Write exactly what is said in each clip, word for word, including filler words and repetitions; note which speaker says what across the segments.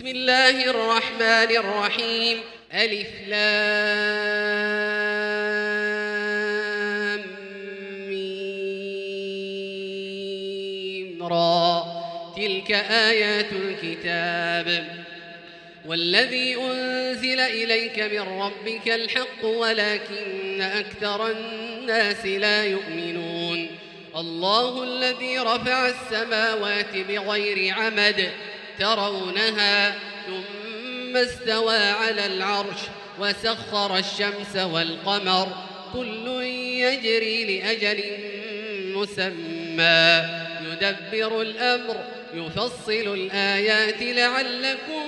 Speaker 1: بسم الله الرحمن الرحيم. ألف لام ميم را. تلك آيات الكتاب والذي أنزل إليك من ربك الحق ولكن أكثر الناس لا يؤمنون. الله الذي رفع السماوات بغير عمد ترونها ثم استوى على العرش وسخر الشمس والقمر كل يجري لأجل مسمى يدبر الأمر يفصل الآيات لعلكم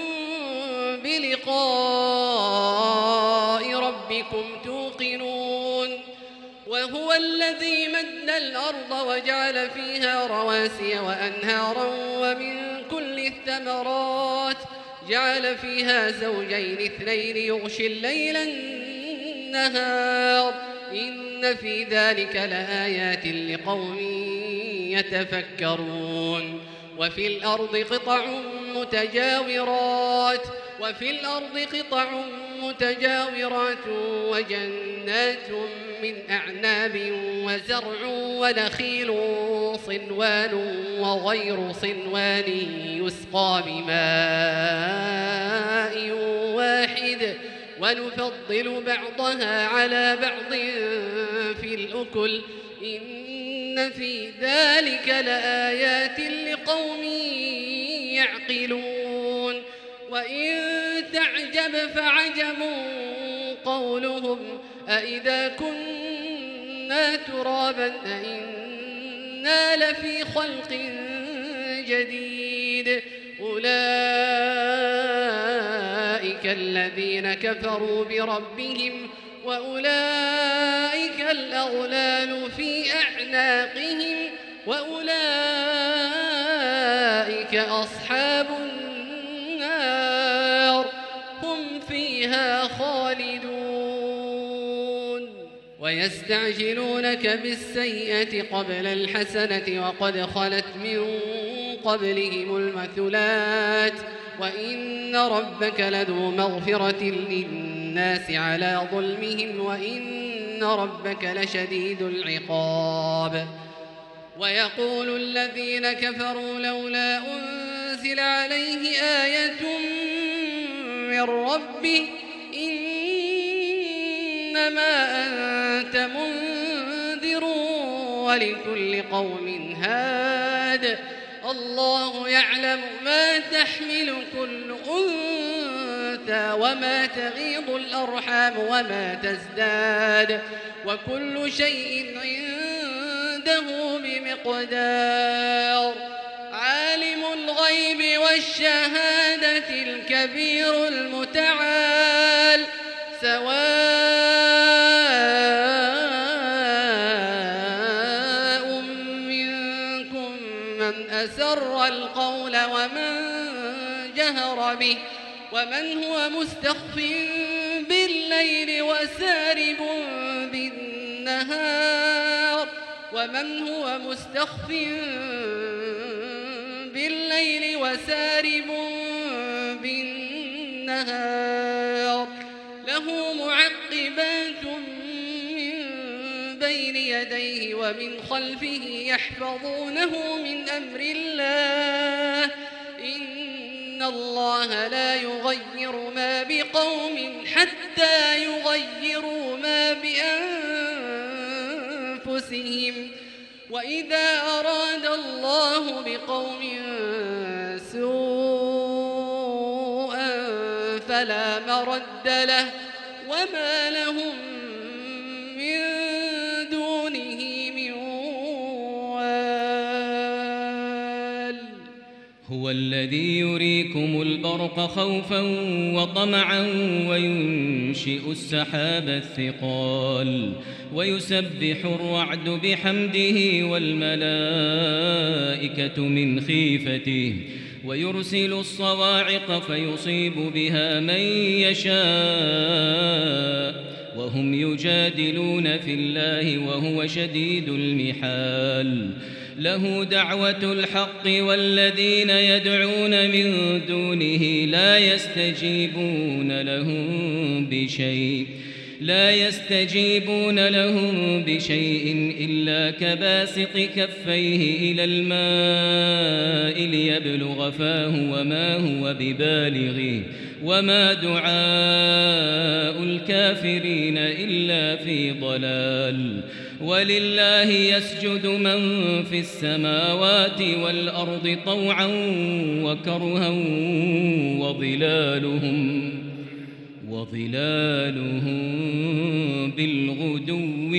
Speaker 1: بلقاء ربكم توقنون. وهو الذي مد الأرض وجعل فيها رواسي وأنهارا ومن كل الثمرات جعل فيها زوجين اثنين يغشي الليل النهار إن في ذلك لآيات لقوم يتفكرون. وفي الأرض قطع متجاورات وفي الأرض قطع متجاورات وجنات من أعناب وزرع ونخيل صنوان وغير صنوان يسقى بماء واحد ونفضل بعضها على بعض في الأكل إن في ذلك لآيات لقوم يعقلون. وإن تعجب فعجب قولهم أإذا كنا ترابا أإنا لفي خلق جديد أولئك الذين كفروا بربهم وأولئك الأغلال في أعناقهم وأولئك أصحاب النار هم فيها خالدون. ويستعجلونك بالسيئة قبل الحسنة وقد خلت من قبلهم المثلات وإن ربك لذو مغفرة للناس على ظلمهم وإن ربك لشديد العقاب. ويقول الذين كفروا لولا أنزل عليه آية من ربه إنما أنت منذر ولكل قوم هاد الله يعلم ما تحمل كل أنثى وما تغيض الأرحام وما تزداد وكل شيء عنده بمقدار. عالم الغيب والشهادة الكبير المتعال سواء منكم من أسر القول ومن جهر به ومن هو مستخف بالليل وسارب بالنهار ومن هو مستخف بالليل وسارب بالنهار له معقبات من بين يديه ومن خلفه يحفظونه من أمر الله إن الله لا يغير ما بقوم حتى يغيروا ما بأنفسهم وإذا أراد الله بقوم سوءا فلا مرد له وما لهم من دونه من وال.
Speaker 2: هو الذي يريكم البرق خوفا وطمعا وينشئ السحاب الثقال ويسبح الرعد بحمده والملائكة من خيفته ويرسل الصواعق فيصيب بها من يشاء وهم يجادلون في الله وهو شديد المحال. له دعوة الحق والذين يدعون من دونه لا يستجيبون لهم بشيء لا يستجيبون لهم بشيء إلا كباسط كفيه إلى الماء ليبلغ فاه وما هو ببالغه وما دعاء الكافرين إلا في ضلال. ولله يسجد من في السماوات والأرض طوعا وكرها وظلالهم وظلالهم بالغدو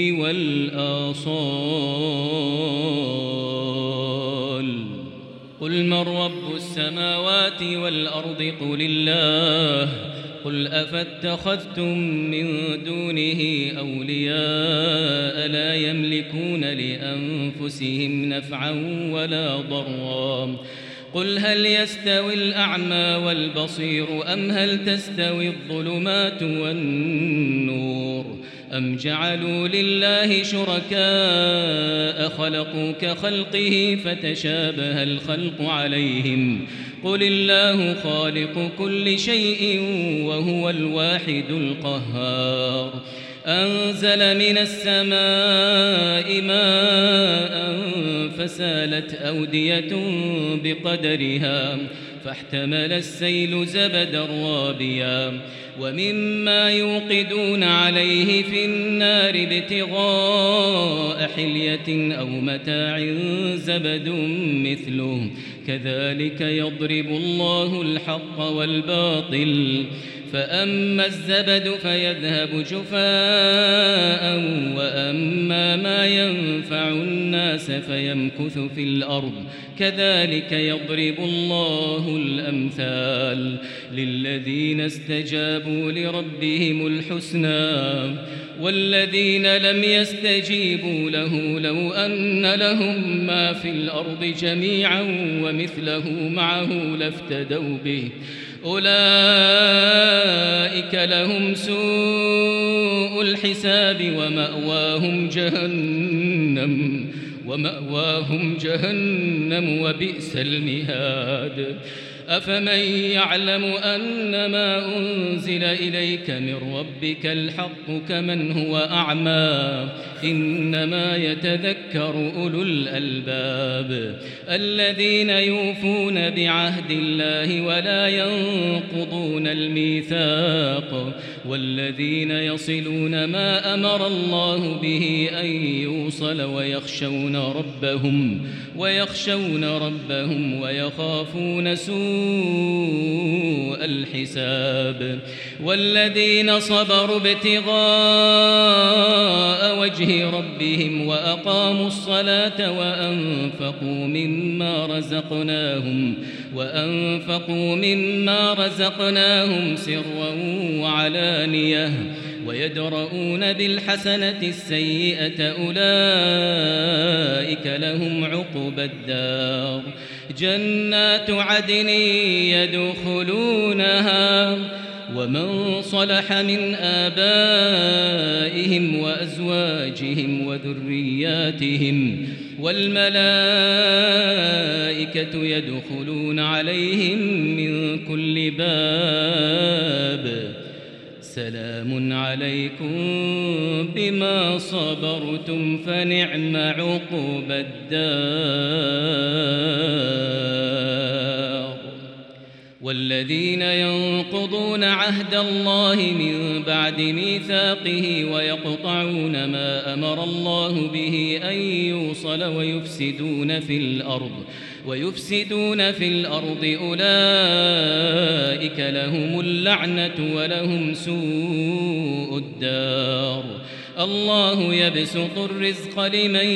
Speaker 2: والآصال. قل من رب السماوات والأرض قل الله. قل أفاتخذتم من دونه أولياء لا يملكون لأنفسهم نفعا ولا ضرا. قل هل يستوي الأعمى والبصير أم هل تستوي الظلمات والنور أم جعلوا لله شركاء خلقوا كخلقه فتشابه الخلق عليهم. قل الله خالق كل شيء وهو الواحد القهار. أنزل من السماء ماء فسالت أودية بقدرها فاحتمل السيل زبدا رابيا ومما يوقدون عليه في النار ابتغاء حلية أو متاع زبد مثله كذلك يضرب الله الحق والباطل. فأما الزبد فيذهب جفاء وأما ما ينفع الناس فيمكث في الأرض كذلك يضرب الله الأمثال. للذين استجابوا لربهم الحسنى والذين لم يستجيبوا له لو أن لهم ما في الأرض جميعا ومثله معه لافتدوا به أولئك لهم سوء الحساب ومأواهم جهنم ومأواهم جهنم وبئس المهاد. أفمن يعلم أن ما أنزل إليك من ربك الحق كمن هو أعمى إنما يتذكر أولو الألباب الذين يوفون بعهد الله ولا ينقضون الميثاق والذين يصلون ما أمر الله به أن يوصل ويخشون ربهم ويخشون ربهم ويخافون سوء الحساب. والذين صبروا ابتغاء وجه ربهم وأقاموا الصلاة وأنفقوا مما رزقناهم وأنفقوا مما رزقناهم سرا وعلانية ويدرؤون بالحسنة السيئة أولئك لهم عقبى الدار. جنات عدن يدخلونها ومن صلح من آبائهم وأزواجهم وذرياتهم والملائكة يدخلون عليهم من كل باب سلام عليكم بما صبرتم فنعم عقبى الدار. والذين ينقضون عهد الله من بعد ميثاقه ويقطعون ما أمر الله به أن يوصل ويفسدون في الأرض ويفسدون في الأرض أولئك لهم اللعنة ولهم سوء الدار. الله يبسط الرزق لمن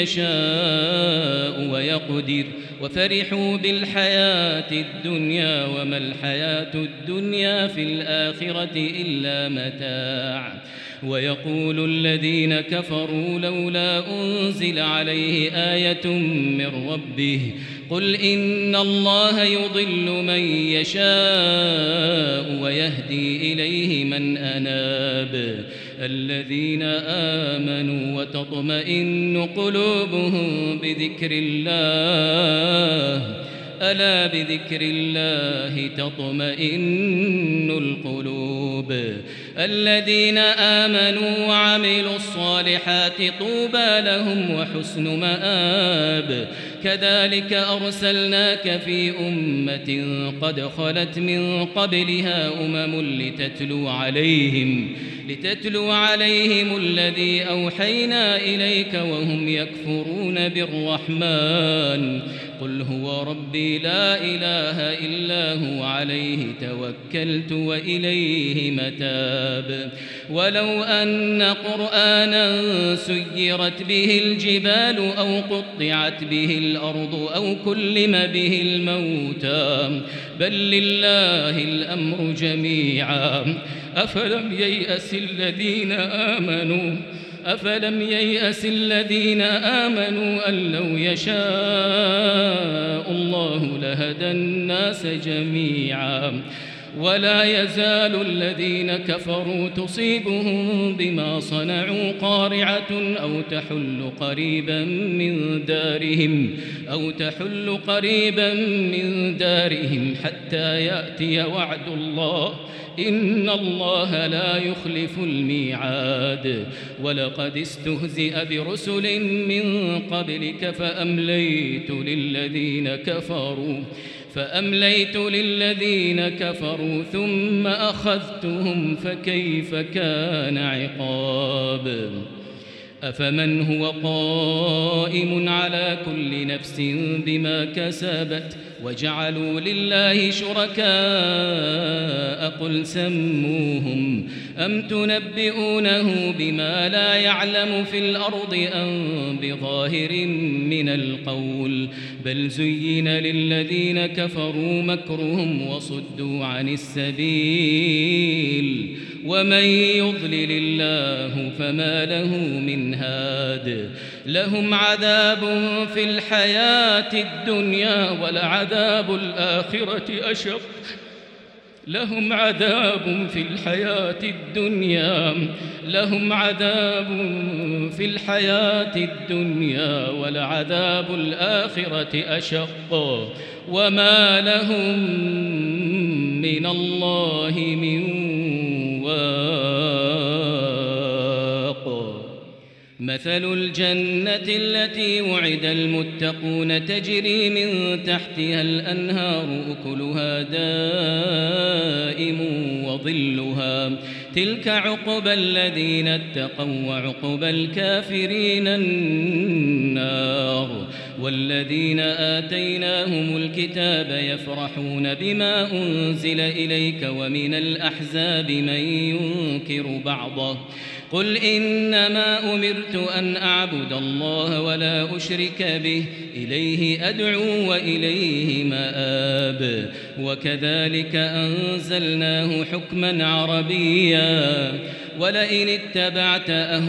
Speaker 2: يشاء ويقدر وفرحوا بالحياة الدنيا وما الحياة الدنيا في الآخرة إلا متاع. ويقول الذين كفروا لولا أنزل عليه آية من ربه قل إن الله يضل من يشاء ويهدي إليه من أناب الذين آمنوا وتطمئن قلوبهم بذكر الله ألا بذكر الله تطمئن القلوب الذين آمنوا وعملوا الصالحات طوبى لهم وحسن مآب كذلك أرسلناك في أمة قد خلت من قبلها أمم لتتلو عليهم لتتلو عليهم الذي أوحينا إليك وهم يكفرون بالرحمن قل هو ربي لا إله إلا هو عليه توكلت وإليه متاب ولو أن قرآنا سيرت به الجبال أو قطعت به الأرض أو كلم به الموتى بل لله الأمر جميعا أفلم ييأس الذين آمنوا أفلم ييأس الذين آمنوا أن لو يشاء الله لهدى الناس جميعا ولا يزال الذين كفروا تصيبهم بما صنعوا قارعة أو تحل قريبا من دارهم أو تحل قريبا من دارهم حتى يأتي وعد الله إن الله لا يخلف الميعاد ولقد استهزئ برسل من قبلك فأمليت للذين كفروا فأمليت للذين كفروا ثم أخذتهم فكيف كان عقاب أفمن هو قائم على كل نفس بما كسبت وجعلوا لله شركاء قل سموهم أم تنبئونه بما لا يعلم في الأرض أم بظاهر من القول بل زين للذين كفروا مكرهم وصدوا عن السبيل ومن يضلل الله فما له من هاد لهم عذاب في الحياة الدنيا ولعذاب الآخرة أشق لهم عذاب في الحياة الدنيا لهم عذاب في الحياة الدنيا ولعذاب الآخرة أشق وما لهم من الله من واق مثل الجنة التي وعد المتقون تجري من تحتها الأنهار أكلها دائم وظلها تلك عقبى الذين اتقوا وعقبى الكافرين النار والذين آتيناهم الكتاب يفرحون بما أنزل إليك ومن الأحزاب من ينكر بعضه قل إنما أمرت أن أعبد الله ولا أشرك به إليه أدعو وإليه مآب وكذلك أنزلناه حكما عربيا ولئن اتبعت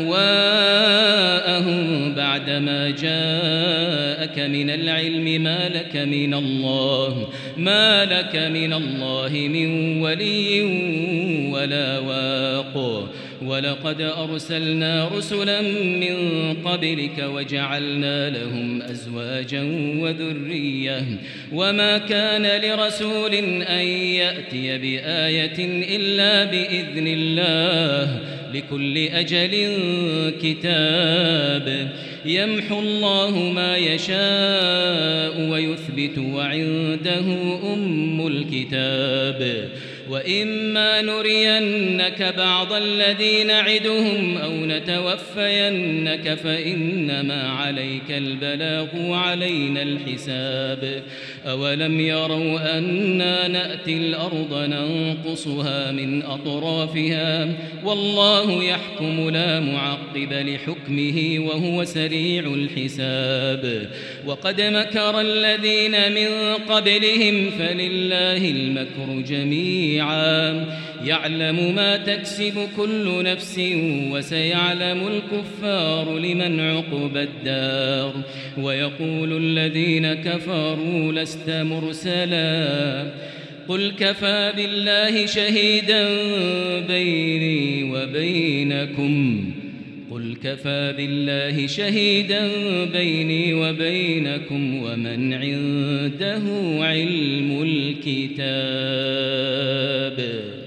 Speaker 2: أهواءهم بعدما جاءك من العلم ما لك من الله ما لك من الله من ولي ولا واق ولقد أرسلنا رسلا من قبلك وجعلنا لهم أزواجا وذرية وما كان لرسول أن يأتي بآية إلا بإذن الله لكل أجل كتاب يمحو الله ما يشاء ويثبت وعنده أم الكتاب وإما نرينك بعض الذي نعدهم أو نتوفينك فإنما عليك البلاغ وعلينا الحساب أولم يروا أنا نأتي الأرض ننقصها من أطرافها والله يحكم لا معقب لحكمه وهو سريع الحساب وقد مكر الذين من قبلهم فلله المكر جميعا يعلم ما تكسب كل نفس وسيعلم الكفار لمن عقبى الدار ويقول الذين كفروا لست مرسلا قل كفى بالله شهيدا بيني وبينكم قل كفى بالله شهيدا بيني وبينكم ومن عنده علم الكتاب.